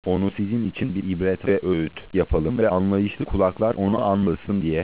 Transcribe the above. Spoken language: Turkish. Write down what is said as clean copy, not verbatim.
Onu sizin için bir ibret ve öğüt yapalım ve anlayışlı kulaklar onu anlasın diye.